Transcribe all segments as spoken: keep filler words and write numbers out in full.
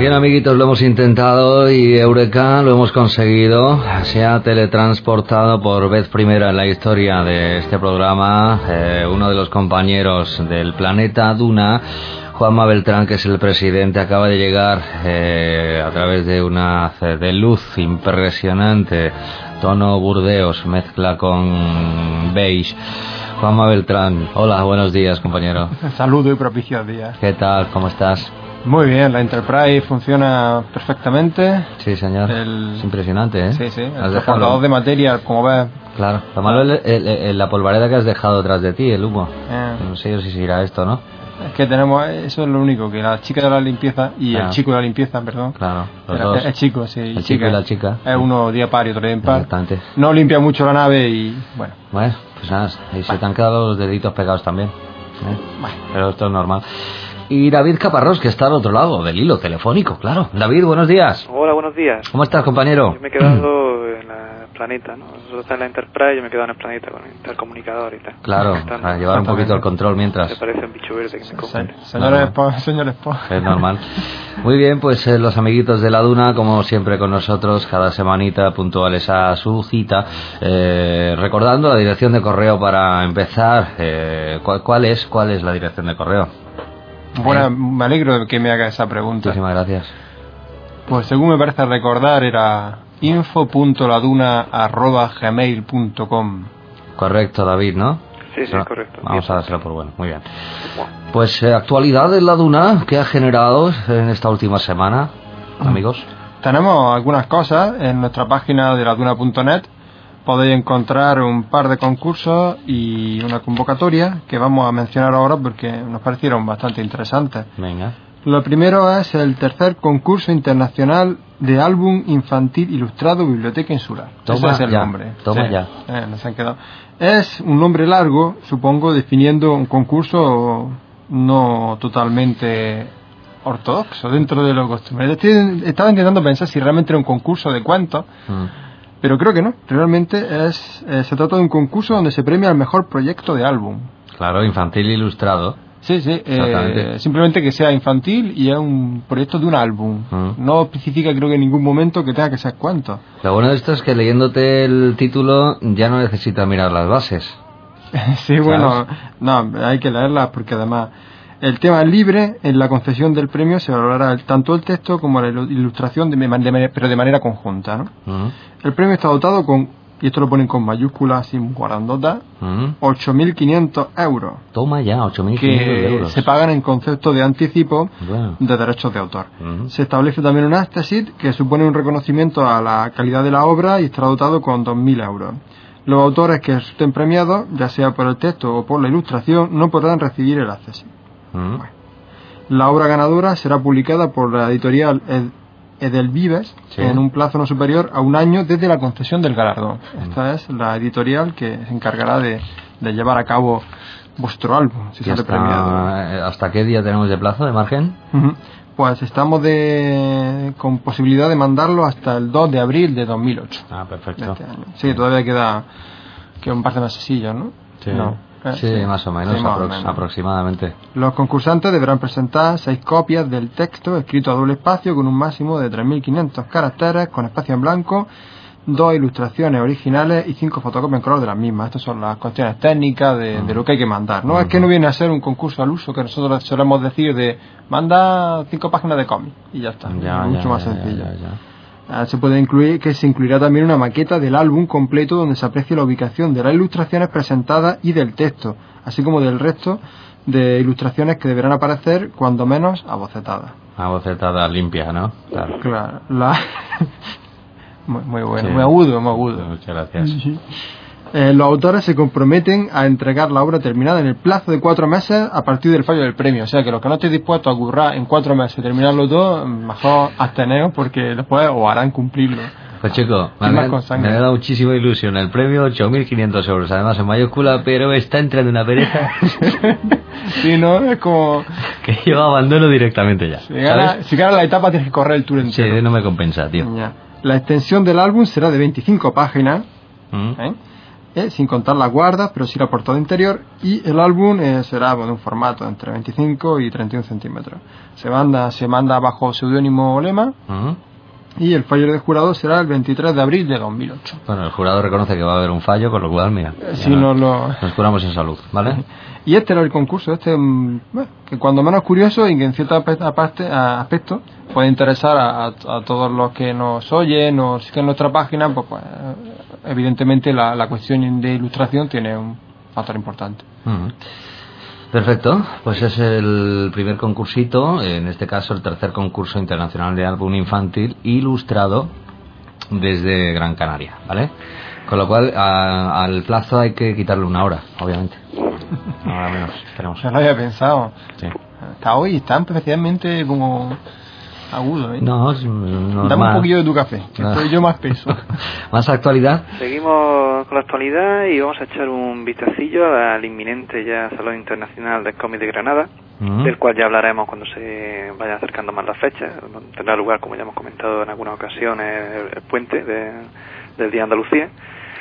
Bien, amiguitos, lo hemos intentado y Eureka, lo hemos conseguido. Se ha teletransportado por vez primera en la historia de este programa eh, uno de los compañeros del planeta Duna, Juanma Beltrán, que es el presidente. Acaba de llegar eh, a través de una haz de luz impresionante, tono Burdeos, mezcla con beige. Juanma Beltrán, hola, buenos días, compañero. Saludo y propicios días. ¿Qué tal? ¿Cómo estás? Muy bien, la Enterprise funciona perfectamente. Sí, señor. El... Es impresionante, ¿eh? Sí, sí. El transportador de materia, como ves. Claro. Lo malo es el, el, el, la polvareda que has dejado detrás de ti, el humo. Eh. No sé si seguirá esto, ¿no? Es que tenemos, eso es lo único, que la chica de la limpieza y claro. el chico de la limpieza, perdón. Claro. Los dos. Es chico, sí. El chica. chico y la chica. Es uno día par y otro día impar. Exactamente. No limpia mucho la nave y bueno. Bueno, pues nada, y se te han quedado los deditos pegados también. ¿eh? Bueno. Pero esto es normal. Y David Caparrós, que está al otro lado del hilo telefónico, claro. David, buenos días. Hola, buenos días. ¿Cómo estás, compañero? Yo me he quedado en el planeta, ¿no? Nosotros está en la Enterprise, yo me he quedado en el planeta con el intercomunicador y tal. Claro, para llevar un poquito el control mientras. Me parece un bicho verde que me come. Señores Spock, señores Spock. Es normal. Muy bien, pues eh, los amiguitos de la Duna, como siempre con nosotros, cada semanita puntuales a su cita. Eh, recordando la dirección de correo para empezar. Eh, ¿cuál, cuál es ¿Cuál es la dirección de correo? Bueno, eh. me alegro de que me haga esa pregunta. Muchísimas gracias. Pues según me parece recordar era info punto laduna arroba gmail punto com. Correcto, David, ¿no? Sí, sí, no, correcto. Vamos bien. A dárselo por bueno. Muy bien. Pues eh, actualidad de la Duna, ¿qué ha generado en esta última semana, amigos? Tenemos algunas cosas en nuestra página de laduna punto net. Podéis encontrar un par de concursos y una convocatoria que vamos a mencionar ahora porque nos parecieron bastante interesantes. Venga. Lo primero es el tercer concurso internacional de álbum infantil ilustrado Biblioteca Insular. Toma Ese es el ya, nombre. Toma sí, ya. Eh, nos han quedado. Es un nombre largo, supongo, definiendo un concurso no totalmente ortodoxo dentro de lo costumbre. Estaba intentando pensar si realmente era un concurso de cuentos. Mm. Pero creo que no, realmente es eh, se trata de un concurso donde se premia el mejor proyecto de álbum. Claro, infantil ilustrado. Sí, sí, eh, simplemente que sea infantil y es un proyecto de un álbum. Uh-huh. No especifica, creo que en ningún momento que tenga que ser cuánto. Lo bueno de esto es que leyéndote el título ya no necesitas mirar las bases. Sí, ¿sabes? Bueno, no, hay que leerlas porque además el tema es libre. En la concesión del premio se valorará tanto el texto como la ilustración, de, de, pero de manera conjunta, ¿no? Uh-huh. El premio está dotado con, y esto lo ponen con mayúsculas sin guarandota, uh-huh. ocho mil quinientos euros. Toma ya, ocho mil quinientos euros. Se pagan en concepto de anticipo bueno. de derechos de autor. Uh-huh. Se establece también un Astesit que supone un reconocimiento a la calidad de la obra y estará dotado con dos mil euros. Los autores que resulten premiados, ya sea por el texto o por la ilustración, no podrán recibir el Astesit. Uh-huh. Bueno. La obra ganadora será publicada por la editorial Ed- Edelvives sí. en un plazo no superior a un año desde la concesión del galardón. Uh-huh. Esta es la editorial que se encargará de, de llevar a cabo vuestro álbum, si sale hasta, premiado. ¿Hasta qué día tenemos de plazo, de margen? Uh-huh. Pues estamos de con posibilidad de mandarlo hasta el dos de abril de dos mil ocho. Ah, perfecto. Este año. Sí, todavía queda, queda un par de mesecillos, ¿no? Sí. No. Eh, sí, sí, más o menos, sí, más aprox- menos, aproximadamente. Los concursantes deberán presentar seis copias del texto escrito a doble espacio con un máximo de tres mil quinientos caracteres con espacio en blanco, dos ilustraciones originales y cinco fotocopias en color de las mismas. Estas son las cuestiones técnicas de, uh-huh. de lo que hay que mandar. No uh-huh. es que no viene a ser un concurso al uso que nosotros solemos decir de manda cinco páginas de cómic y ya está. Ya, mucho ya, más ya, sencillo. Ya, ya, ya. Se puede incluir que se incluirá también una maqueta del álbum completo donde se aprecie la ubicación de las ilustraciones presentadas y del texto, así como del resto de ilustraciones que deberán aparecer cuando menos abocetadas. Abocetadas limpias, ¿no? Claro. Claro la... muy, muy bueno, sí. muy agudo, muy agudo. Muchas gracias. Eh, los autores se comprometen a entregar la obra terminada en el plazo de cuatro meses a partir del fallo del premio. O sea que los que no estéis dispuestos a currar en cuatro meses y terminarlo todo, mejor absteneos porque después os harán cumplirlo. Pues chico, me, me, me ha dado muchísima ilusión. El premio ocho mil quinientos euros, además en mayúscula, pero está entrando una pereza. Sí, ¿no? Es como... que yo abandono directamente ya. Si gana, si gana la etapa tienes que correr el tour entero. Sí, no me compensa, tío. Ya. La extensión del álbum será de veinticinco páginas. ¿Mm? ¿eh? eh, sin contar las guardas, pero sí la portada interior, y el álbum eh, será bueno, de un formato entre veinticinco y treinta y uno centímetros. Se manda, se manda bajo seudónimo o lema, uh-huh. y el fallo de jurado será el veintitrés de abril de dos mil ocho. Bueno, el jurado reconoce que va a haber un fallo, con lo cual, mira, eh, si no, nos, lo... nos curamos en salud, ¿vale? Y este era el concurso, este bueno, que cuando menos curioso y que en cierto aspecto puede interesar a, a, a todos los que nos oyen o siguen nuestra página, pues, pues evidentemente la, la cuestión de ilustración tiene un factor importante. Uh-huh. Perfecto, pues es el primer concursito, en este caso el tercer concurso internacional de álbum infantil ilustrado desde Gran Canaria, ¿vale? Con lo cual a, al plazo hay que quitarle una hora, obviamente. Ahora menos, esperemos. Ya lo había pensado. Sí. Hasta hoy está especialmente como agudo, ¿eh? No, es normal. Dame un poquillo de tu café, que no. Estoy yo más peso. ¿Más actualidad? Seguimos con la actualidad y vamos a echar un vistacillo al inminente ya Salón Internacional del Cómic de Granada, uh-huh. del cual ya hablaremos cuando se vayan acercando más las fechas. Tendrá lugar, como ya hemos comentado en algunas ocasiones, el, el puente de, del Día de Andalucía.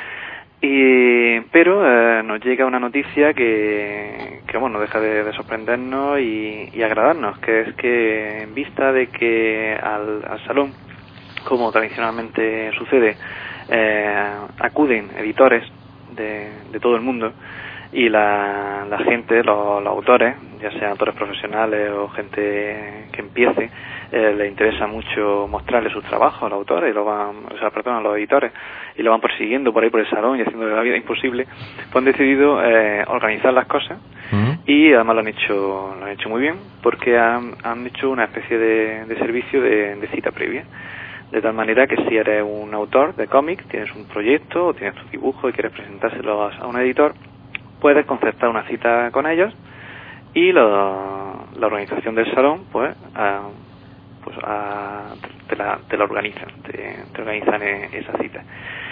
Y, pero eh, nos llega una noticia que, que bueno, no deja de, de sorprendernos y, y agradarnos, que es que en vista de que al, al salón, como tradicionalmente sucede, eh, acuden editores de, de todo el mundo y la, la gente, los, los autores, ya sean autores profesionales o gente que empiece, eh, les interesa mucho mostrarle sus trabajos a los autores y lo van, o sea, perdón, a los editores, y lo van persiguiendo por ahí por el salón y haciendo la vida imposible, pues han decidido eh, organizar las cosas. Uh-huh. Y además lo han hecho lo han hecho muy bien, porque han, han hecho una especie de, de servicio de, de cita previa, de tal manera que si eres un autor de cómic, tienes un proyecto o tienes tu dibujo y quieres presentárselo a un editor, puedes concertar una cita con ellos y lo, la organización del salón pues a, pues a, te, la, te la organizan, te, te organizan esa cita.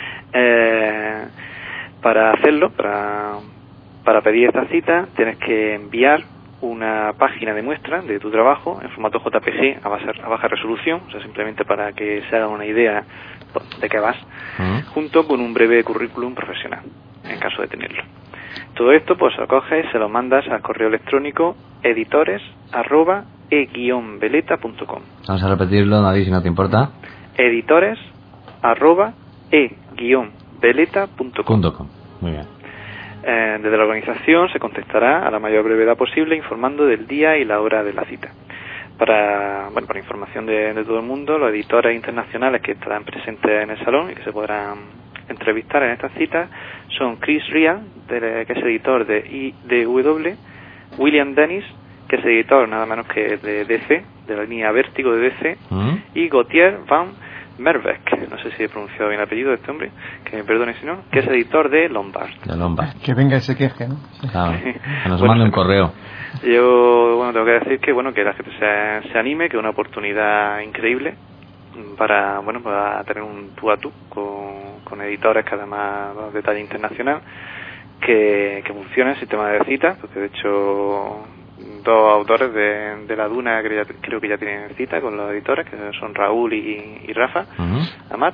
Eh, para hacerlo, para, para pedir esta cita, tienes que enviar una página de muestra de tu trabajo en formato J P G a, base, a baja resolución, o sea, simplemente para que se haga una idea de qué vas, uh-huh. junto con un breve currículum profesional, en caso de tenerlo. Todo esto pues lo coges y se lo mandas al correo electrónico editores arroba e guion veleta punto com. Vamos a repetirlo, David, si no te importa. editores arroba e guion veleta punto com. Muy bien. Eh, desde la organización se contestará a la mayor brevedad posible informando del día y la hora de la cita. Para, bueno, para información de, de todo el mundo, los editores internacionales que estarán presentes en el salón y que se podrán entrevistar en estas citas son Chris Rea, de, que es editor de I D W, William Dennis, que es editor nada menos que de D C, de la línea Vértigo de D C, uh-huh. y Gauthier Van Merbeck, no sé si he pronunciado bien el apellido de este hombre, que me perdone si no, que es editor de Lombard. De Lombard. Que venga y se queje, ¿no? Claro, que nos bueno, mande un correo. Yo, bueno, tengo que decir que, bueno, que la gente se, se anime, que es una oportunidad increíble para, bueno, para tener un tú a tú con, con editores que además de talla internacional, que, que funciona el sistema de citas, porque de hecho dos autores de, de la Duna que ya, creo que ya tienen cita con los editores, que son Raúl y, y Rafa, uh-huh. Amat,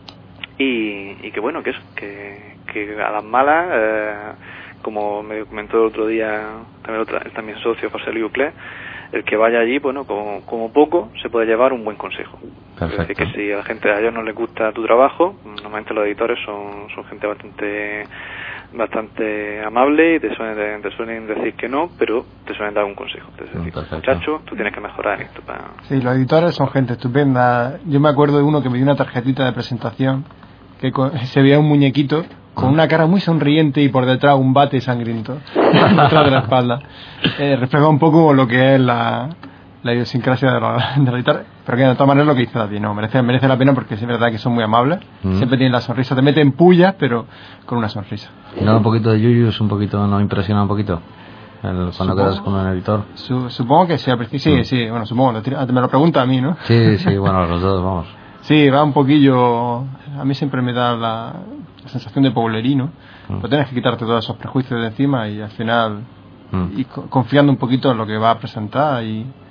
y, y que bueno, que eso, que, que a las malas, eh, como me comentó el otro día también, otra, también socio José Luis Uclés, el que vaya allí, bueno, como, como poco se puede llevar un buen consejo. Perfecto. Es decir, que si a la gente de ellos no les gusta tu trabajo, normalmente los editores son, son gente bastante bastante amable y te suelen, te suelen decir que no, pero te suelen dar un consejo. Es decir, muchacho, tú tienes que mejorar en esto. Para... Sí, los editores son gente estupenda. Yo me acuerdo de uno que me dio una tarjetita de presentación que se veía un muñequito con una cara muy sonriente y por detrás un bate sangriento detrás de la espalda. Eh, refleja un poco lo que es la, la idiosincrasia de los, de los editores, pero que de todas maneras lo que dice David, no, merece, merece la pena porque es verdad que son muy amables, mm. siempre tienen la sonrisa, te meten pullas, pero con una sonrisa. ¿Y no un poquito de yuyus, un poquito, no impresiona un poquito? El, cuando supongo, quedas con un editor. Su, supongo que sea, sí, sí, sí, bueno, supongo, me lo pregunta a mí, ¿no? Sí, sí, bueno, los dos, vamos. Sí, va un poquillo, a mí siempre me da la, la sensación de poblerino, mm. pero tienes que quitarte todos esos prejuicios de encima y al final mm. y confiando un poquito en lo que va a presentar y,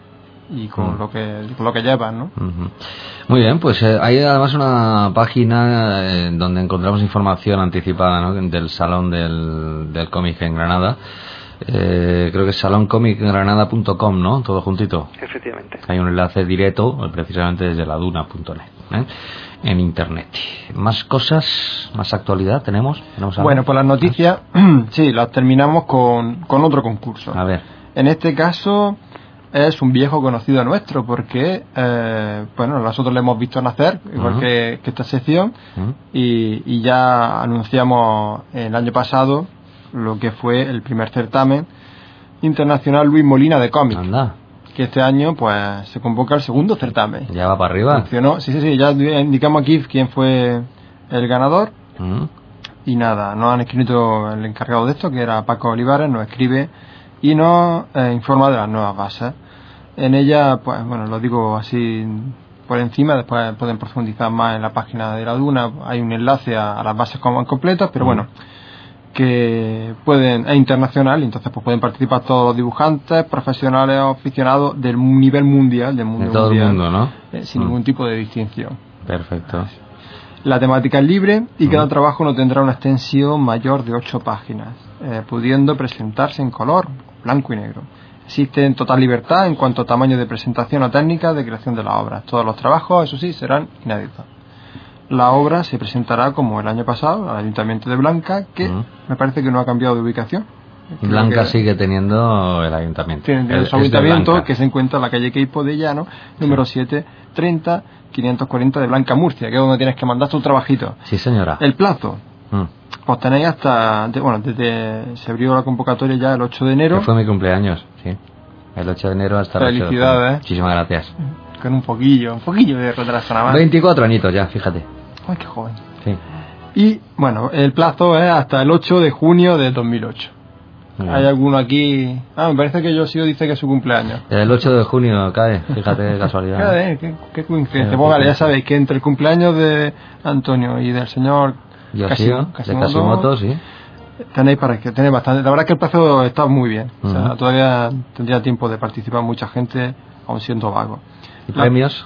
y con, uh-huh. lo que con lo que llevan, ¿no? Uh-huh. Muy bien, pues eh, hay además una página eh, donde encontramos información anticipada, ¿no?, del Salón del, del Cómic en Granada. Eh, creo que es salón comic granada punto com, ¿no? Todo juntito. Efectivamente. Hay un enlace directo, precisamente desde la duna punto net, ¿eh? En internet. ¿Más cosas, más actualidad tenemos? ¿Tenemos algo? Bueno, pues las noticias, ¿Ah? sí, las terminamos con, con otro concurso. A ver. En este caso es un viejo conocido nuestro, porque, eh, bueno, nosotros le hemos visto nacer, igual uh-huh. que, que esta sección, uh-huh. y, y ya anunciamos el año pasado lo que fue el primer certamen internacional Luis Molina de cómic. Anda. Que este año pues se convoca el segundo certamen. Ya va para arriba. Funcionó, sí, sí, sí, ya indicamos aquí quién fue el ganador. Uh-huh. Y nada, nos han escrito el encargado de esto, que era Paco Olivares, nos escribe y nos eh, informa de las nuevas bases. En ella, pues bueno, lo digo así por encima, después pueden profundizar más en la página de la Duna, hay un enlace a, a las bases completas, pero uh-huh. bueno, que pueden, es internacional, y entonces pues pueden participar todos los dibujantes, profesionales o aficionados del nivel mundial, del mundo de todo mundial, el mundo, ¿no? Eh, sin uh-huh. ningún tipo de distinción. Perfecto. La temática es libre y uh-huh. cada trabajo no tendrá una extensión mayor de ocho páginas, eh, pudiendo presentarse en color, blanco y negro. Existe en total libertad en cuanto a tamaño de presentación o técnica de creación de la obra. Todos los trabajos, eso sí, serán inéditos. La obra se presentará como el año pasado al Ayuntamiento de Blanca, que uh-huh. me parece que no ha cambiado de ubicación. Creo Blanca que sigue teniendo el ayuntamiento. Tiene el, su ayuntamiento, que se encuentra en la calle Queipo de Llano, número sí. siete treinta quinientos cuarenta de Blanca, Murcia, que es donde tienes que mandar tu trabajito. Sí, señora. El plazo. Mm. Pues tenéis hasta, bueno, desde se abrió la convocatoria ya el ocho de enero. Que fue mi cumpleaños, sí. El ocho de enero hasta el ocho de enero. Felicidades. Muchísimas gracias. Con un poquillo, un poquillo de retraso nada más. veinticuatro añitos ya, fíjate. Ay, qué joven. Sí. Y, bueno, el plazo es hasta el ocho de junio de dos mil ocho. Bien. Hay alguno aquí... Ah, me parece que Josío dice que es su cumpleaños. El ocho de junio cae, fíjate qué casualidad. Cae, qué, qué coincidencia. Pues vale, ya sabéis que entre el cumpleaños de Antonio y del señor Josío, de Casimoto, sí. Tenéis para que tenéis bastante. La verdad es que el plazo está muy bien. Uh-huh. O sea, todavía tendría tiempo de participar mucha gente, aun siendo vago. ¿Y la, premios?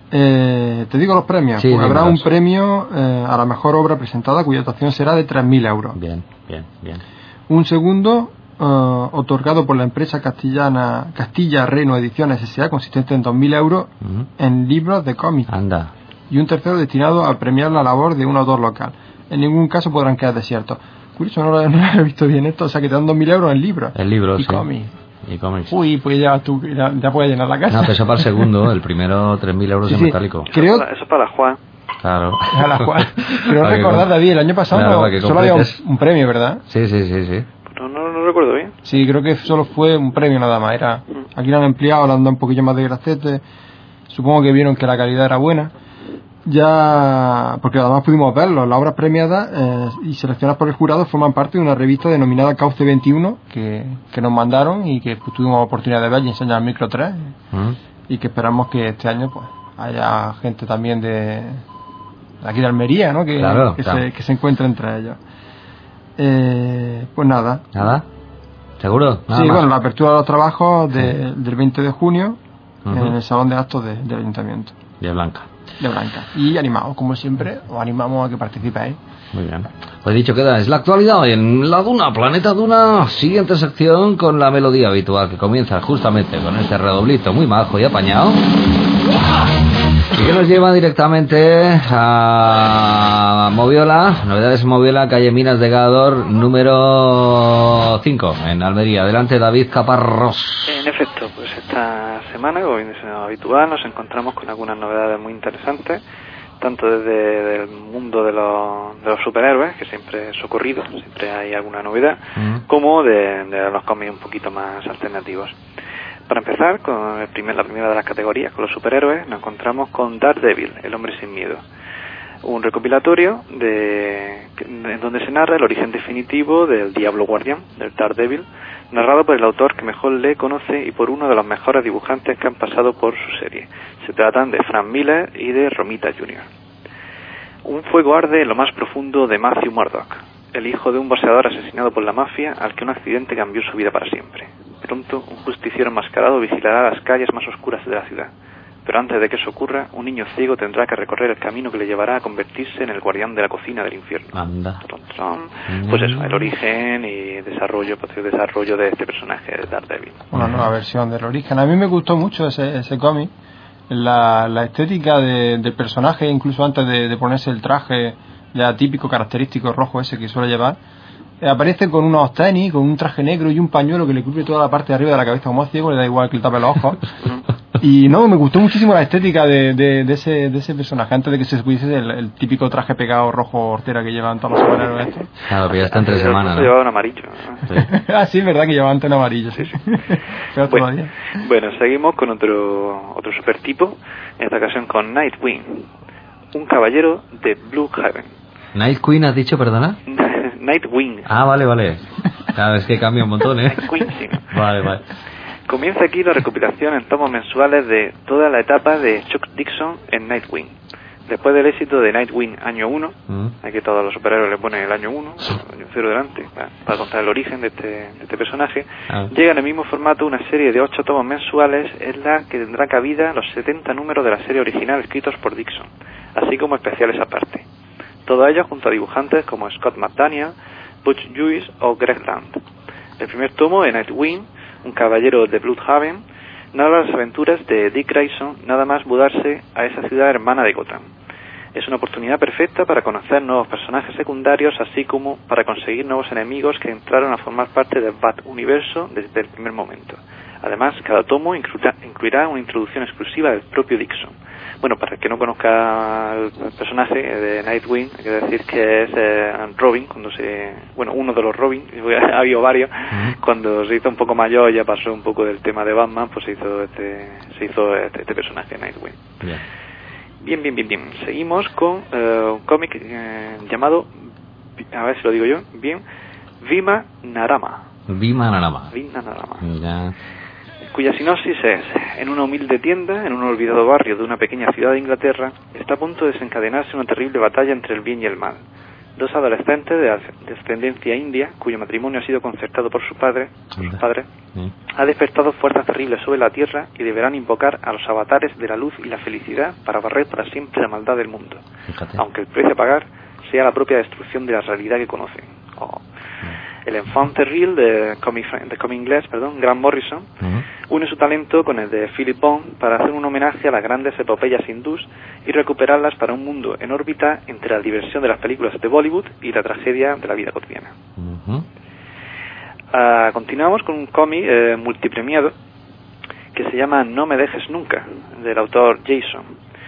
Eh, te digo los premios. Sí, pues habrá un premio eh, a la mejor obra presentada, cuya dotación será de tres mil euros. Bien, bien, bien. Un segundo, uh, otorgado por la empresa castellana Castilla Reno Ediciones S A, consistente en dos mil euros uh-huh. en libros de cómic. Anda. Y un tercero destinado a premiar la labor de un autor local. En ningún caso podrán quedar desiertos. Curioso, no lo, no lo he visto bien esto. O sea, que te dan dos mil euros en libros. En libros, y sí. Cómics. Y cómics. Uy, pues ya tú ya, ya puedes llenar la casa. No, pero eso para el segundo. El primero, tres mil euros sí, en sí. metálico. Creo... Eso, eso para la Juan. Claro. A la Juan. Pero recordar, David, el año pasado claro, no, solo había un, un premio, ¿verdad? Sí, sí, sí, sí. No, no, no recuerdo bien. Sí, creo que solo fue un premio nada más. Era, aquí lo han empleado, le han dado un poquillo más de gracete. Supongo que vieron que la calidad era buena. Ya, porque además pudimos verlo, las obras premiadas eh, y seleccionadas por el jurado forman parte de una revista denominada Cauce veintiuno que, que nos mandaron y que pues, tuvimos oportunidad de ver y enseñar al Micro tres uh-huh. y que esperamos que este año pues haya gente también de, de aquí de Almería, ¿no? Que, claro, que, claro. Se, que se encuentre entre ellos. Eh, pues nada. ¿Nada? ¿Seguro? Nada sí, más. bueno, la apertura de los trabajos de, sí. del veinte de junio uh-huh. en el Salón de Actos de, del Ayuntamiento. De Blanca. De Blanca. Y animados, como siempre, os animamos a que participéis. Muy bien. Pues dicho queda, es la actualidad en la Duna, Planeta Duna, siguiente sección con la melodía habitual que comienza justamente con este redoblito muy majo y apañado. Y que nos lleva directamente a Moviola, novedades Moviola, calle Minas de Gador, número cinco, en Almería. Adelante, David Caparrós. En efecto, pues esta semana, como es habitual, nos encontramos con algunas novedades muy interesantes, tanto desde el mundo de los, de los superhéroes, que siempre es ocurrido, siempre hay alguna novedad, uh-huh. como de, de los cómics un poquito más alternativos. Para empezar, con el primer, la primera de las categorías, con los superhéroes, nos encontramos con Daredevil, el hombre sin miedo. Un recopilatorio de, de donde se narra el origen definitivo del Diablo Guardián, del Daredevil, narrado por el autor que mejor le conoce y por uno de los mejores dibujantes que han pasado por su serie. Se tratan de Frank Miller y de Romita junior Un fuego arde en lo más profundo de Matthew Murdock, el hijo de un boxeador asesinado por la mafia al que un accidente cambió su vida para siempre. pronto un justiciero enmascarado vigilará las calles más oscuras de la ciudad. Pero antes de que eso ocurra, un niño ciego tendrá que recorrer el camino que le llevará a convertirse en el guardián de la cocina del infierno. Anda. Pues eso, el origen y desarrollo, posterior desarrollo de este personaje de Daredevil. Una nueva versión del origen. A mí me gustó mucho ese, ese cómic. La, la estética de, del personaje, incluso antes de, de ponerse el traje ya típico, característico rojo ese que suele llevar, eh, aparece con unos tenis, con un traje negro y un pañuelo que le cubre toda la parte de arriba de la cabeza, como ciego, le da igual que le tape los ojos. Y no, me gustó muchísimo la estética de, de, de, ese, de ese personaje, antes de que se pusiese el, el típico traje pegado rojo hortera que llevan todos los superhéroes estos. Claro, pero ya está entre semanas, ¿no? Llevaba un amarillo, ¿no? Sí. Ah, sí, es verdad que llevaban en amarillo, sí. Pero bueno, todavía. bueno, seguimos con otro otro supertipo, en esta ocasión con Nightwing, un caballero de Blue Heaven. ¿Night Queen has dicho, perdona? Nightwing. Ah, vale, vale. Claro, es que cambia un montón, ¿eh? Nightwing, sí. Vale, vale. Comienza aquí la recopilación en tomos mensuales de toda la etapa de Chuck Dixon en Nightwing. Después del éxito de Nightwing año uno, mm. aquí todos los superhéroes le ponen el año uno, el año cero delante, para, para contar el origen de este, de este personaje, ah. llega en el mismo formato una serie de ocho tomos mensuales en la que tendrá cabida los setenta números de la serie original escritos por Dixon, así como especiales aparte. Todo ello junto a dibujantes como Scott McDaniel, Butch Lewis o Greg Land. El primer tomo de Nightwing, un caballero de Bloodhaven, narra las aventuras de Dick Grayson nada más mudarse a esa ciudad hermana de Gotham. Es una oportunidad perfecta para conocer nuevos personajes secundarios, así como para conseguir nuevos enemigos que entraron a formar parte del Bat-Universo desde el primer momento. Además, cada tomo incluirá, incluirá una introducción exclusiva del propio Dixon. Bueno, para el que no conozca el personaje de Nightwing, hay que decir que es eh, Robin, cuando se, bueno, uno de los Robin, ha habido varios, uh-huh. cuando se hizo un poco mayor, ya pasó un poco del tema de Batman, pues se hizo este, se hizo este, este personaje, Nightwing. Yeah. Bien, bien, bien, bien. Seguimos con uh, un cómic eh, llamado, a ver si lo digo yo, bien, Vima Narama. Vima Narama. Vima Narama. Mira. Cuya sinopsis es: en una humilde tienda, en un olvidado barrio de una pequeña ciudad de Inglaterra, está a punto de desencadenarse una terrible batalla entre el bien y el mal. Dos adolescentes de descendencia india, cuyo matrimonio ha sido concertado por su padre, por sus padres, sí. ha despertado fuerzas terribles sobre la tierra y deberán invocar a los avatares de la luz y la felicidad para barrer para siempre la maldad del mundo. Fíjate. Aunque el precio a pagar sea la propia destrucción de la realidad que conocen. Oh. El enfant terrible de cómic, de cómic inglés, perdón, Grant Morrison, uh-huh. une su talento con el de Philip Bond para hacer un homenaje a las grandes epopeyas hindús y recuperarlas para un mundo en órbita entre la diversión de las películas de Bollywood y la tragedia de la vida cotidiana. Uh-huh. Uh, continuamos con un cómic eh, multipremiado que se llama No me dejes nunca, del autor Jason.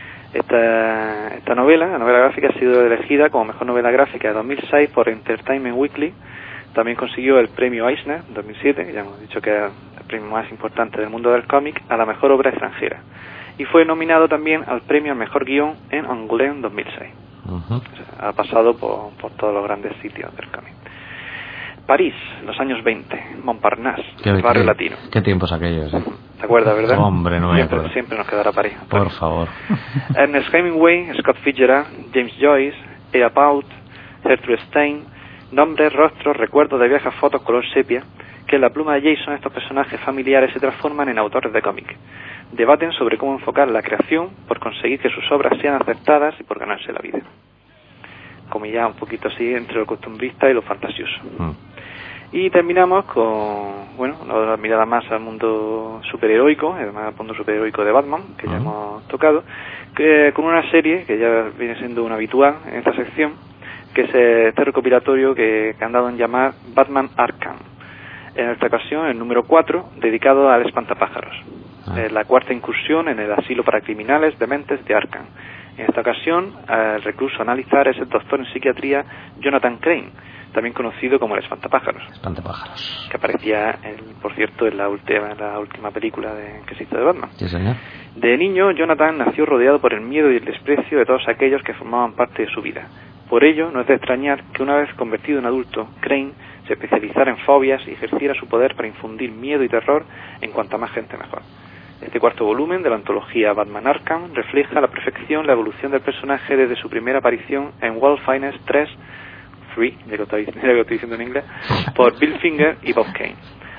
Esta, esta novela, la novela gráfica, ha sido elegida como mejor novela gráfica de dos mil seis por Entertainment Weekly. También consiguió el premio Eisner dos mil siete, que ya hemos dicho que es el premio más importante del mundo del cómic, a la mejor obra extranjera. Y fue nominado también al premio al mejor guión en Angoulême dos mil seis. Uh-huh. O sea, ha pasado por, por todos los grandes sitios del cómic. París, los años veinte, Montparnasse, el barrio qué, latino. Qué tiempos aquellos, ¿eh? ¿Te acuerdas, verdad? Hombre, no me siempre, acuerdo. Siempre nos quedará París. Por bueno. favor. Ernest Hemingway, Scott Fitzgerald, James Joyce, Eda Paut, Gertrude Stein, nombres, rostros, recuerdos de viejas fotos color sepia, que en la pluma de Jason estos personajes familiares se transforman en autores de cómic. Debaten sobre cómo enfocar la creación por conseguir que sus obras sean aceptadas y por ganarse la vida. Como ya un poquito así entre lo costumbrista y lo fantasioso. Mm. Y terminamos con, bueno, una mirada más al mundo superheroico, además al mundo superheroico de Batman, que mm. ya hemos tocado, que, con una serie que ya viene siendo una habitual en esta sección, que es este recopilatorio que, que han dado en llamar Batman Arkham. En esta ocasión, el número cuatro, dedicado al espantapájaros. Ah. Eh, la cuarta incursión en el asilo para criminales dementes de Arkham. En esta ocasión, el recluso a analizar es el doctor en psiquiatría Jonathan Crane, también conocido como el espantapájaros. Espantapájaros. Que aparecía, en, por cierto, en la última, en la última película de, que se hizo de Batman. Sí, señor. De niño, Jonathan nació rodeado por el miedo y el desprecio de todos aquellos que formaban parte de su vida. Por ello, no es de extrañar que una vez convertido en adulto, Crane se especializara en fobias y ejerciera su poder para infundir miedo y terror en cuanta más gente mejor. Este cuarto volumen de la antología Batman Arkham refleja a la perfección la evolución del personaje desde su primera aparición en World Finest tres, tres, ya que lo estoy diciendo en inglés, por Bill Finger y Bob Kane,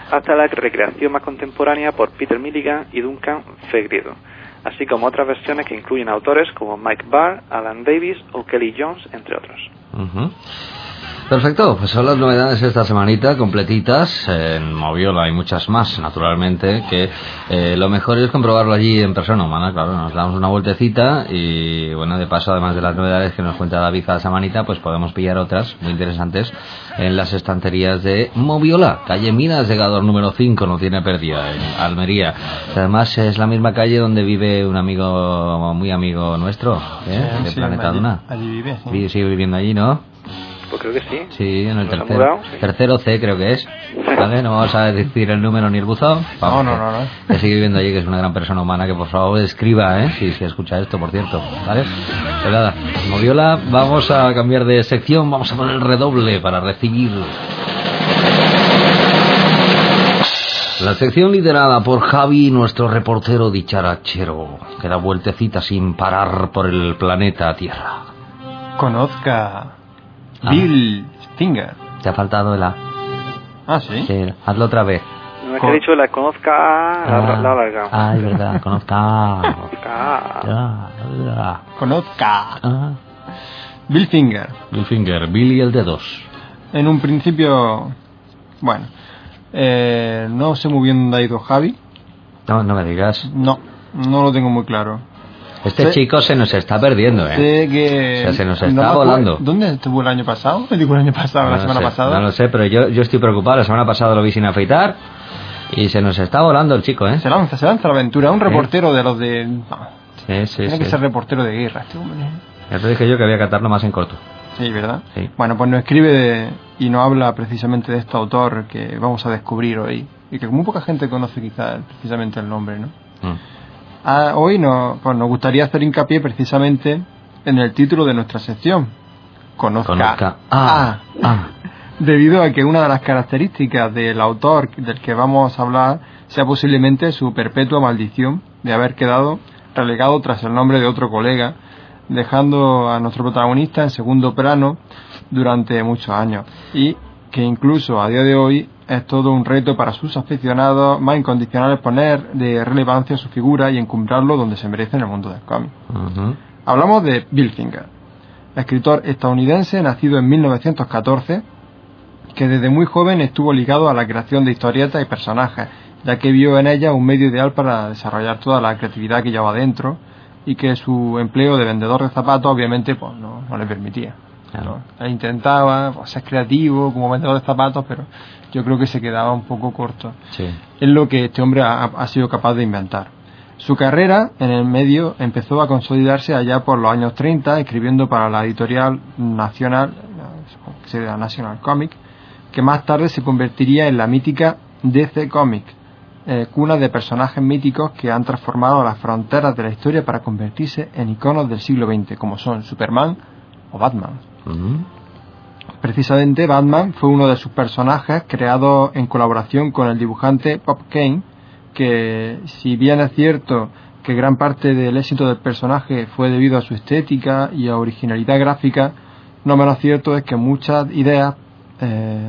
hasta la recreación más contemporánea por Peter Milligan y Duncan Fegredo, así como otras versiones que incluyen autores como Mike Barr, Alan Davis o Kelly Jones, entre otros. Uh-huh. Perfecto, pues son las novedades esta semanita completitas. En Moviola hay muchas más, naturalmente, que eh, lo mejor es comprobarlo allí en persona humana. Claro, nos damos una vueltecita y, bueno, de paso, además de las novedades que nos cuenta David cada semanita, pues podemos pillar otras muy interesantes en las estanterías de Moviola, calle Minas de Gador número cinco, no tiene pérdida, en Almería. Además es la misma calle donde vive un amigo, muy amigo nuestro, ¿eh? Sí, de sí, Planeta allí, Duna. Allí vive, sí. Sigue viviendo allí, ¿no? Pues creo que sí. Sí, en el ¿Nos ha tercero, mudado? Sí. tercero C creo que es. ¿Vale? No vamos a decir el número ni el buzón. Vamos, no, no, no, no. Que sigue viviendo allí, que es una gran persona humana, que por favor escriba, ¿eh? Si, si escucha esto, por cierto. ¿Vale? Pues nada, Moviola, vamos a cambiar de sección, vamos a poner el redoble para recibir la sección liderada por Javi, nuestro reportero dicharachero, que da vueltecita sin parar por el planeta Tierra. Conozca Ah. Bill Finger. Te ha faltado el A. Ah, sí. Sí, hazlo otra vez. No es que he dicho la conozca la, la larga. Ah, es verdad, conozca. Conozca. Ya, ya. Conozca Ah. Bill Finger. Bill Finger, Billy el dedos. En un principio, bueno, eh, no sé muy bien dónde ha ido Javi. No, no me digas. No, no lo tengo muy claro. Este Sé- chico se nos está perdiendo, ¿eh? Sé que... O sea, se nos no está me acuerdo- volando. ¿Dónde estuvo el año pasado? ¿Me digo el año pasado, No la lo semana sé, pasada? No lo sé, pero yo, yo estoy preocupado. La semana pasada lo vi sin afeitar y se nos está volando el chico, ¿eh? Se lanza, se lanza la aventura. Un reportero de los de... No, Sí, sí, tiene sí. que ser reportero de guerra este hombre. Ya te dije yo que había que atarlo más en corto. Sí, ¿verdad? Sí. Bueno, pues nos escribe de- y nos habla precisamente de este autor que vamos a descubrir hoy. Y que muy poca gente conoce quizás precisamente el nombre, ¿no? Mm. Ah, hoy no, pues nos gustaría hacer hincapié precisamente en el título de nuestra sección. Conozca. Conozca. Ah, ah. Debido a que una de las características del autor del que vamos a hablar sea posiblemente su perpetua maldición de haber quedado relegado tras el nombre de otro colega, dejando a nuestro protagonista en segundo plano durante muchos años, y que incluso a día de hoy es todo un reto para sus aficionados más incondicionales poner de relevancia su figura y encumbrarlo donde se merece en el mundo del cómic. Ujú. Hablamos de Bill Finger, escritor estadounidense nacido en mil novecientos catorce, que desde muy joven estuvo ligado a la creación de historietas y personajes, ya que vio en ella un medio ideal para desarrollar toda la creatividad que llevaba dentro y que su empleo de vendedor de zapatos obviamente pues no, no le permitía. Claro. ¿no? Él intentaba pues, ser creativo como vendedor de zapatos, pero yo creo que se quedaba un poco corto. Sí. Es lo que este hombre ha, ha sido capaz de inventar. Su carrera en el medio empezó a consolidarse allá por los años treinta, escribiendo para la editorial Nacional, que sería National Comic, que más tarde se convertiría en la mítica D C Comics, eh, cuna de personajes míticos que han transformado las fronteras de la historia para convertirse en iconos del siglo veinte, como son Superman o Batman. Ujú. Precisamente Batman fue uno de sus personajes creados en colaboración con el dibujante Bob Kane, que si bien es cierto que gran parte del éxito del personaje fue debido a su estética y a originalidad gráfica, no menos cierto es que muchas ideas eh,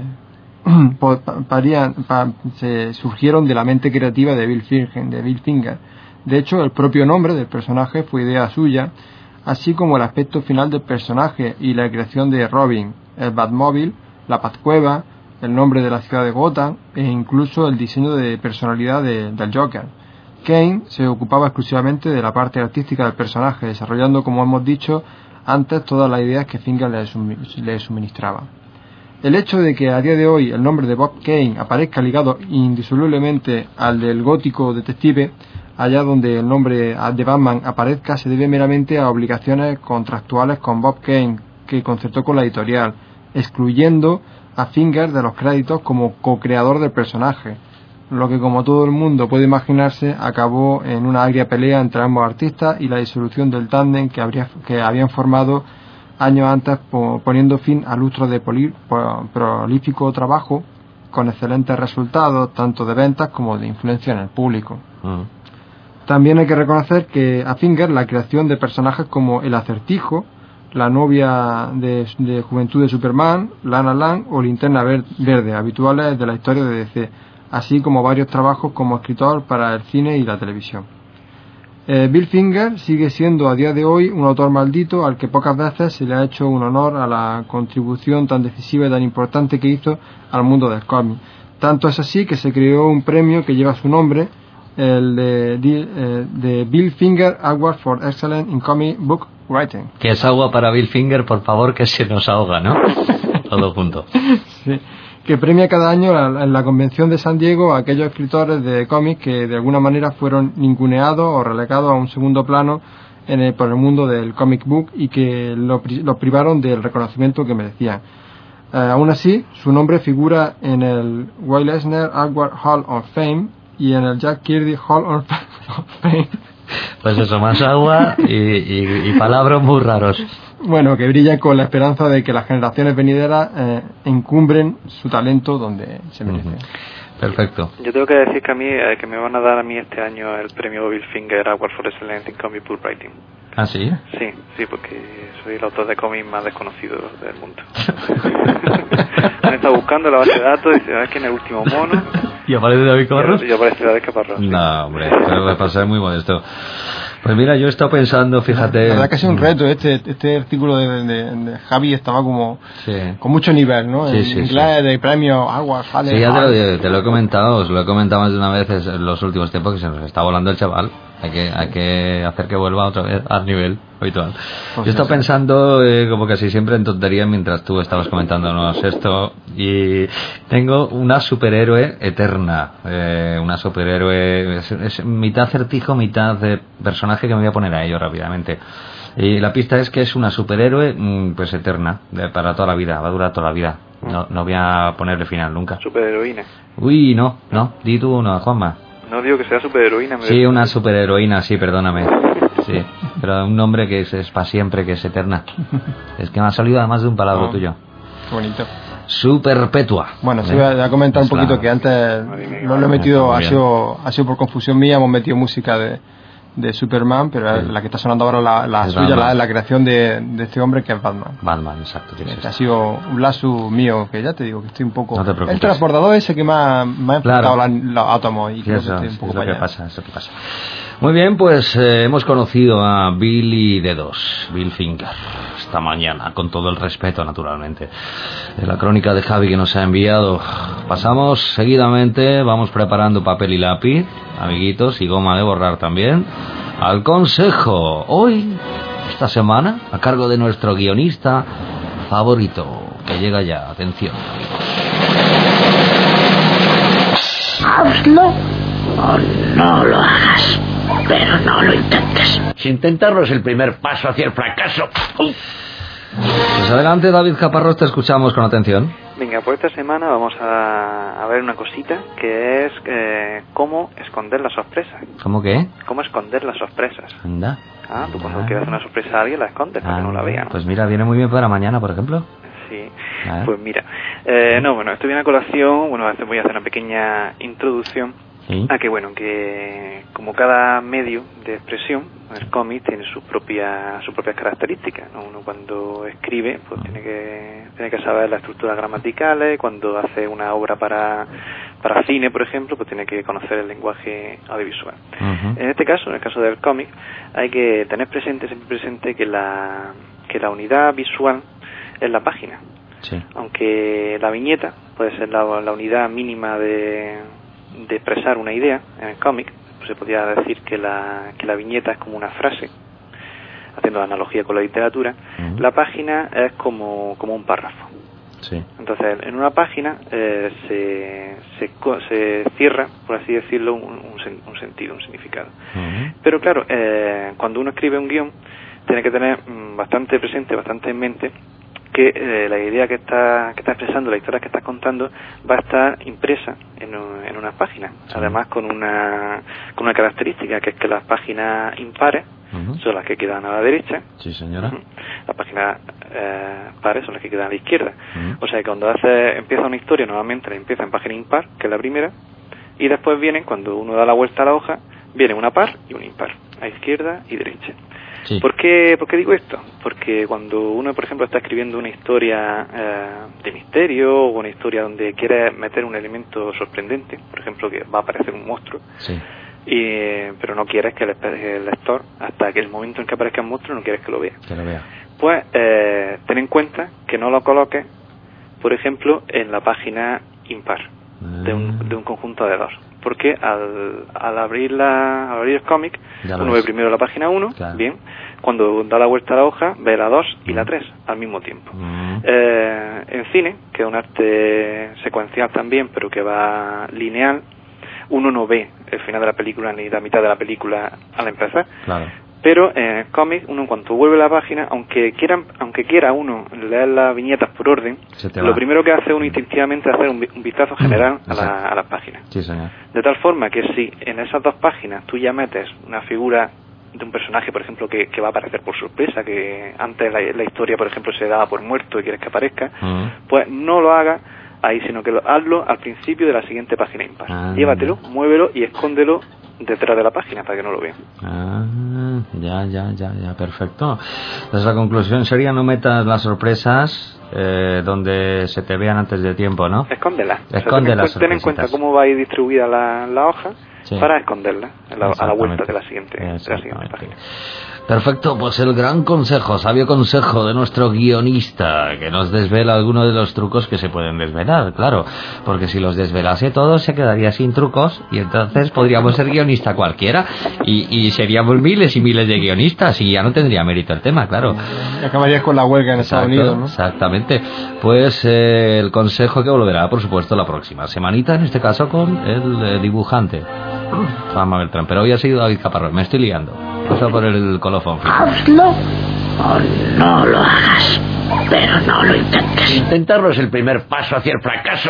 po- parían- pa- se surgieron de la mente creativa de Bill Finger, de Bill Finger. De hecho, el propio nombre del personaje fue idea suya, así como el aspecto final del personaje y la creación de Robin, el Batmóvil, la Batcueva, el nombre de la ciudad de Gotham e incluso el diseño de personalidad de, del Joker. Kane se ocupaba exclusivamente de la parte artística del personaje, desarrollando, como hemos dicho antes, todas las ideas que Finger le, sumi- le suministraba. El hecho de que a día de hoy el nombre de Bob Kane aparezca ligado indisolublemente al del gótico detective, allá donde el nombre de Batman aparezca, se debe meramente a obligaciones contractuales con Bob Kane, que concertó con la editorial, excluyendo a Finger de los créditos como co-creador del personaje, lo que, como todo el mundo puede imaginarse, acabó en una agria pelea entre ambos artistas y la disolución del tándem que, habría, que habían formado años antes, po, poniendo fin a lustros de poli, po, prolífico trabajo con excelentes resultados tanto de ventas como de influencia en el público. Mm. También hay que reconocer que a Finger la creación de personajes como el Acertijo, la novia de, de juventud de Superman, Lana Lang o Linterna Ver- Verde, habituales de la historia de D C, así como varios trabajos como escritor para el cine y la televisión. Eh, Bill Finger sigue siendo a día de hoy un autor maldito al que pocas veces se le ha hecho un honor a la contribución tan decisiva y tan importante que hizo al mundo del cómic. Tanto es así que se creó un premio que lleva su nombre, el de, de, de Bill Finger Award for Excellence in Comic Book Writing. Que es agua para Bill Finger, por favor, que se nos ahoga, ¿no? Todo junto. Sí. Que premia cada año en la convención de San Diego a aquellos escritores de cómics que de alguna manera fueron ninguneados o relegados a un segundo plano en el, por el mundo del comic book y que los lo privaron del reconocimiento que merecían. Eh, aún así, su nombre figura en el Will Eisner Award Hall of Fame y en el Jack Kirby Hall of Fame. Pues eso, más agua y, y, y palabras muy raros. Bueno, que brillan con la esperanza de que las generaciones venideras eh, encumbren su talento donde se merece. Uh-huh. Perfecto. Yo tengo que decir que a mí eh, que me van a dar a mí este año el premio Bill Finger Award for Excellence in Comic Book Writing. ¿Ah, sí? Sí, sí, porque soy el autor de cómics más desconocido del mundo. Han estado buscando la base de datos y dicen, es que en el último mono... ¿Y aparece David Caparrós? Y aparece David Caparrós. Sí. No, hombre, para pasar muy modesto. Pues mira, yo he estado pensando, fíjate... La verdad que ha sido un reto, este este artículo de, de, de Javi estaba como... Sí. Con mucho nivel, ¿no? Sí, en sí, inglés, sí. de premio, agua, jale... Sí, ya te lo, te lo he comentado, os lo he comentado más de una vez en los últimos tiempos que se nos está volando el chaval. Hay que, hay que hacer que vuelva otra vez al nivel habitual. Pues yo he estado pensando, eh, como casi siempre, en tonterías mientras tú estabas comentándonos esto. Y tengo una superhéroe eterna. Eh, una superhéroe. Es, es mitad acertijo, mitad de personaje que me voy a poner a ello rápidamente. Y la pista es que es una superhéroe, pues eterna, de, para toda la vida, va a durar toda la vida. No, no voy a ponerle final nunca. Superheroína. Uy, no, no, di tú una, Juanma. No digo que sea superheroína. Sí, una superheroína, sí, perdóname. Sí, pero un nombre que es, es para siempre, que es eterna. Es que me ha salido además de un palabra oh, tuyo. Qué bonito. Superpetua. Bueno, sí, voy a comentar un poquito que antes no lo he metido, ha sido, ha sido por confusión mía, hemos metido música de, de Superman, pero sí. La que está sonando ahora la, la suya, la, la creación de, de este hombre que es Batman. Batman, exacto. Sí, sí, ha sido un lazo mío, que ya te digo que estoy un poco... No te preocupes. El transbordador ese que me ha, me ha enfrentado claro. los átomos y sí, creo eso, que estoy un poco es lo para que allá. pasa, es lo que pasa. Muy bien, pues eh, hemos conocido a Billy Dedos, Bill Finger, esta mañana, con todo el respeto, naturalmente, de la crónica de Javi que nos ha enviado. Pasamos seguidamente, vamos preparando papel y lápiz, amiguitos, y goma de borrar también, al consejo. Hoy, esta semana, a cargo de nuestro guionista favorito, que llega ya. Atención, Hazlo o no lo hagas, pero no lo intentes. Si intentarlo es el primer paso hacia el fracaso. Pues adelante, David Caparrós, te escuchamos con atención. Venga, pues esta semana vamos a, a ver una cosita que es eh, cómo esconder las sorpresas. ¿Cómo qué? Cómo esconder las sorpresas. Anda. Ah, tú cuando quieres hacer una sorpresa a alguien la escondes para ah, que no la vea, ¿no? Pues mira, viene muy bien para mañana, por ejemplo. Sí, pues mira, eh, no, bueno, esto viene a colación, bueno, voy a hacer una pequeña introducción. ¿Sí? A que bueno, que como cada medio de expresión, el cómic tiene sus propias sus propias características, ¿no? Uno cuando escribe, pues tiene que tiene que saber las estructuras gramaticales, cuando hace una obra para para cine, por ejemplo, pues tiene que conocer el lenguaje audiovisual. Uh-huh. En este caso, en el caso del cómic, hay que tener presente, siempre presente que la que la unidad visual es la página. Sí. Aunque la viñeta puede ser la, la unidad mínima de de expresar una idea en el cómic, pues se podría decir que la que la viñeta es como una frase, haciendo analogía con la literatura. Uh-huh. La página es como como un párrafo. Sí. Entonces, en una página eh, se, se se cierra, por así decirlo, un, un, un sentido, un significado. Uh-huh. Pero claro, eh, cuando uno escribe un guión, tiene que tener mm, bastante presente, bastante en mente que eh, la idea que está que está expresando, la historia que está contando, va a estar impresa en, un, en una página. Sí. Además, con una con una característica, que es que las páginas impares uh-huh. son las que quedan a la derecha. Sí, señora. Uh-huh. Las páginas eh, pares son las que quedan a la izquierda. Uh-huh. O sea, que cuando hace empieza una historia, nuevamente empieza en página impar, que es la primera, y después vienen, cuando uno da la vuelta a la hoja, viene una par y una impar, a izquierda y derecha. Sí. ¿Por qué, ¿Por qué digo esto? Porque cuando uno, por ejemplo, está escribiendo una historia eh, de misterio o una historia donde quiere meter un elemento sorprendente, por ejemplo, que va a aparecer un monstruo, sí. y, pero no quieres que el, el lector, hasta que el momento en que aparezca el monstruo, no quieres que lo vea. Que lo vea. Pues eh, ten en cuenta que no lo coloques, por ejemplo, en la página impar ah. de, un, de un conjunto de dos. Porque al, al abrir la, al abrir el cómic, uno ve primero la página uno, claro. bien, cuando da la vuelta a la hoja, ve la dos y mm. la tres al mismo tiempo. Mm. Eh, en cine, que es un arte secuencial también, pero que va lineal, uno no ve el final de la película ni la mitad de la película al empezar. Claro. Pero en el cómic, uno en cuanto vuelve a la página, aunque quieran, aunque quiera uno leer las viñetas por orden, lo primero que hace uno instintivamente es hacer un, un vistazo general a, la, a las páginas. Sí, señor. De tal forma que si en esas dos páginas tú ya metes una figura de un personaje, por ejemplo, que, que va a aparecer por sorpresa, que antes la, la historia, por ejemplo, se daba por muerto y quieres que aparezca, uh-huh. pues no lo hagas ahí, sino que lo, hazlo al principio de la siguiente página impar. Ah, llévatelo, muévelo y escóndelo detrás de la página para que no lo vean. Ah, ya, ya, ya, ya, perfecto. Entonces la conclusión sería: no metas las sorpresas eh, donde se te vean antes de tiempo, ¿no? Escóndelas. Escóndelas. O sea, ten en cuenta cómo va a ir distribuida la, la hoja, sí. para esconderla a la, a la vuelta de la siguiente, de la siguiente página. Perfecto, pues el gran consejo, sabio consejo de nuestro guionista, que nos desvela algunos de los trucos que se pueden desvelar, claro, porque si los desvelase todos se quedaría sin trucos y entonces podríamos ser guionista cualquiera y, y seríamos miles y miles de guionistas y ya no tendría mérito el tema, claro. Y acabarías con la huelga en Estados Unidos, ¿no? Exactamente. Pues eh, el consejo que volverá, por supuesto, la próxima semanita, en este caso con el eh, dibujante Juanma Beltrán, pero hoy ha sido David Caparrós, me estoy liando. Paso por el colofón. Hazlo o no lo hagas, pero no lo intentes. Intentarlo es el primer paso hacia el fracaso.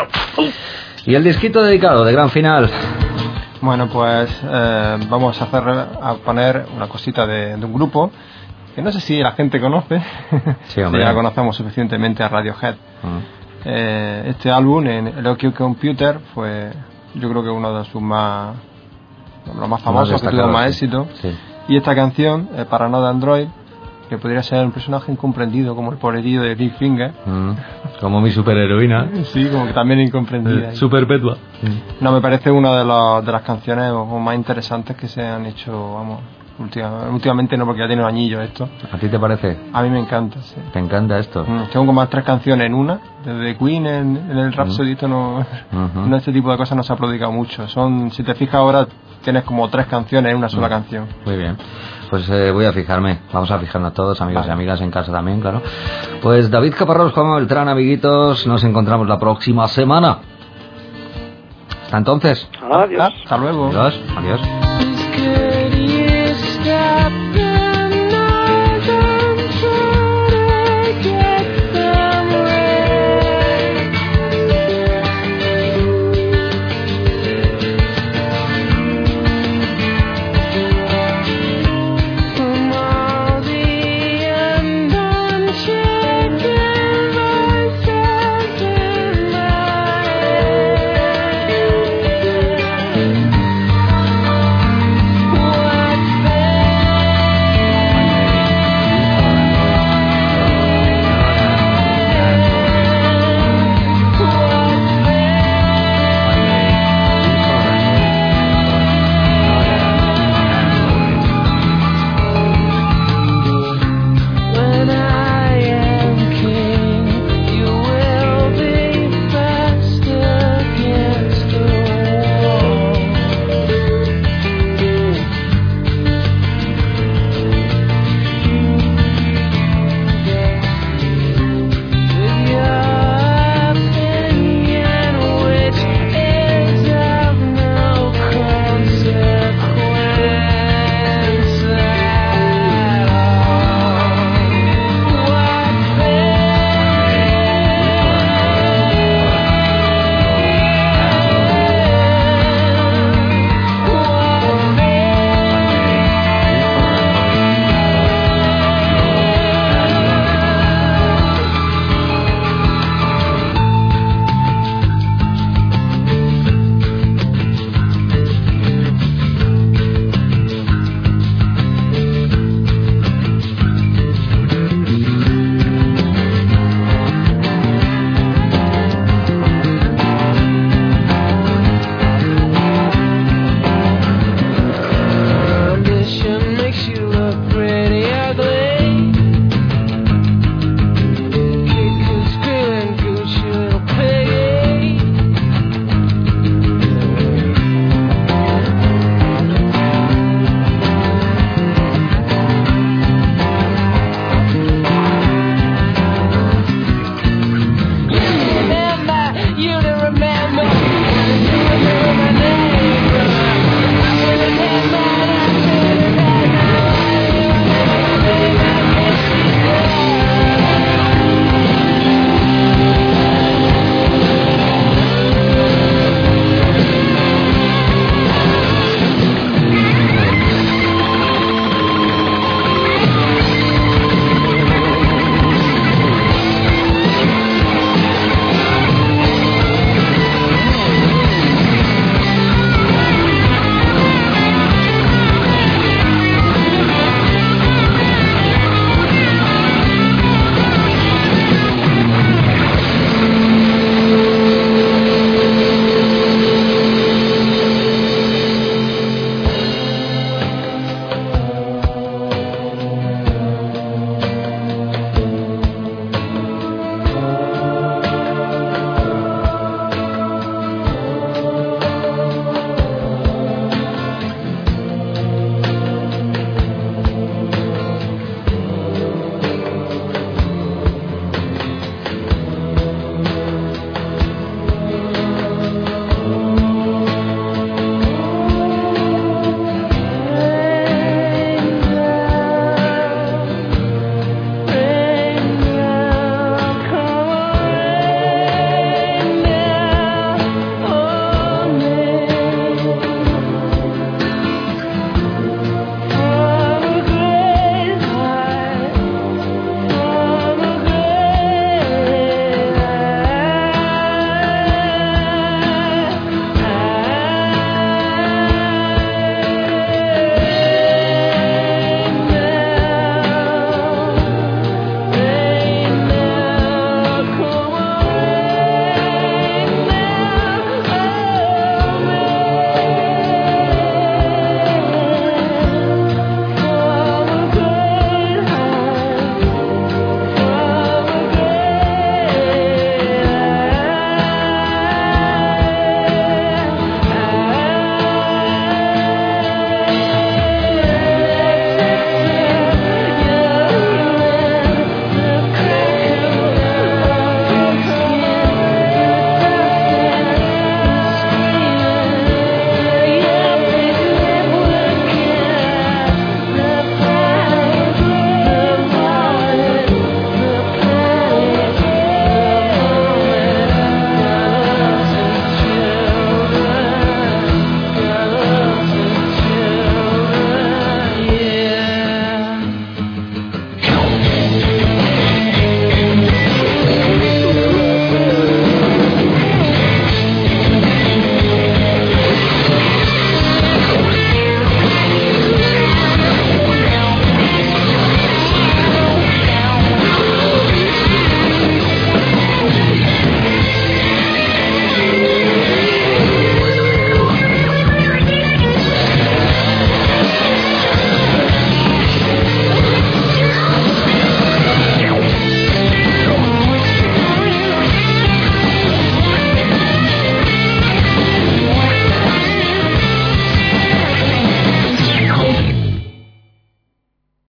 Y el disquito dedicado de gran final. Bueno, pues eh, vamos a hacer a poner una cosita de, de un grupo que no sé si la gente conoce. Sí, hombre. Si ya conocemos suficientemente a Radiohead. Uh-huh. Eh, este álbum en el O Q Computer fue, yo creo que uno de sus más, los más famosos, que tuvo más éxito. Sí. Y esta canción, eh, Paranoid Android, que podría ser un personaje incomprendido, como el pobrecillo de Big Finger. Mm, como mi superheroína. Sí, como que también incomprendida. Eh, Superpetua. Mm. No, me parece una de, los, de las canciones más interesantes que se han hecho, vamos, últimamente, últimamente no, porque ya tiene un añillo esto. ¿A ti te parece? A mí me encanta, sí. ¿Te encanta esto? Mm, tengo como más tres canciones en una. Desde Queen en, en el Rhapsody, esto no, uh-huh. no, este tipo de cosas no se ha prodigado mucho. Son, si te fijas ahora, tienes como tres canciones en una sola uh-huh. canción. Muy bien. Pues eh, voy a fijarme, vamos a fijarnos todos, amigos vale. y amigas en casa también, claro. Pues David Caparrós, Juanma Beltrán, amiguitos, nos encontramos la próxima semana. Hasta entonces. Adiós. Hasta luego. Adiós. Adiós.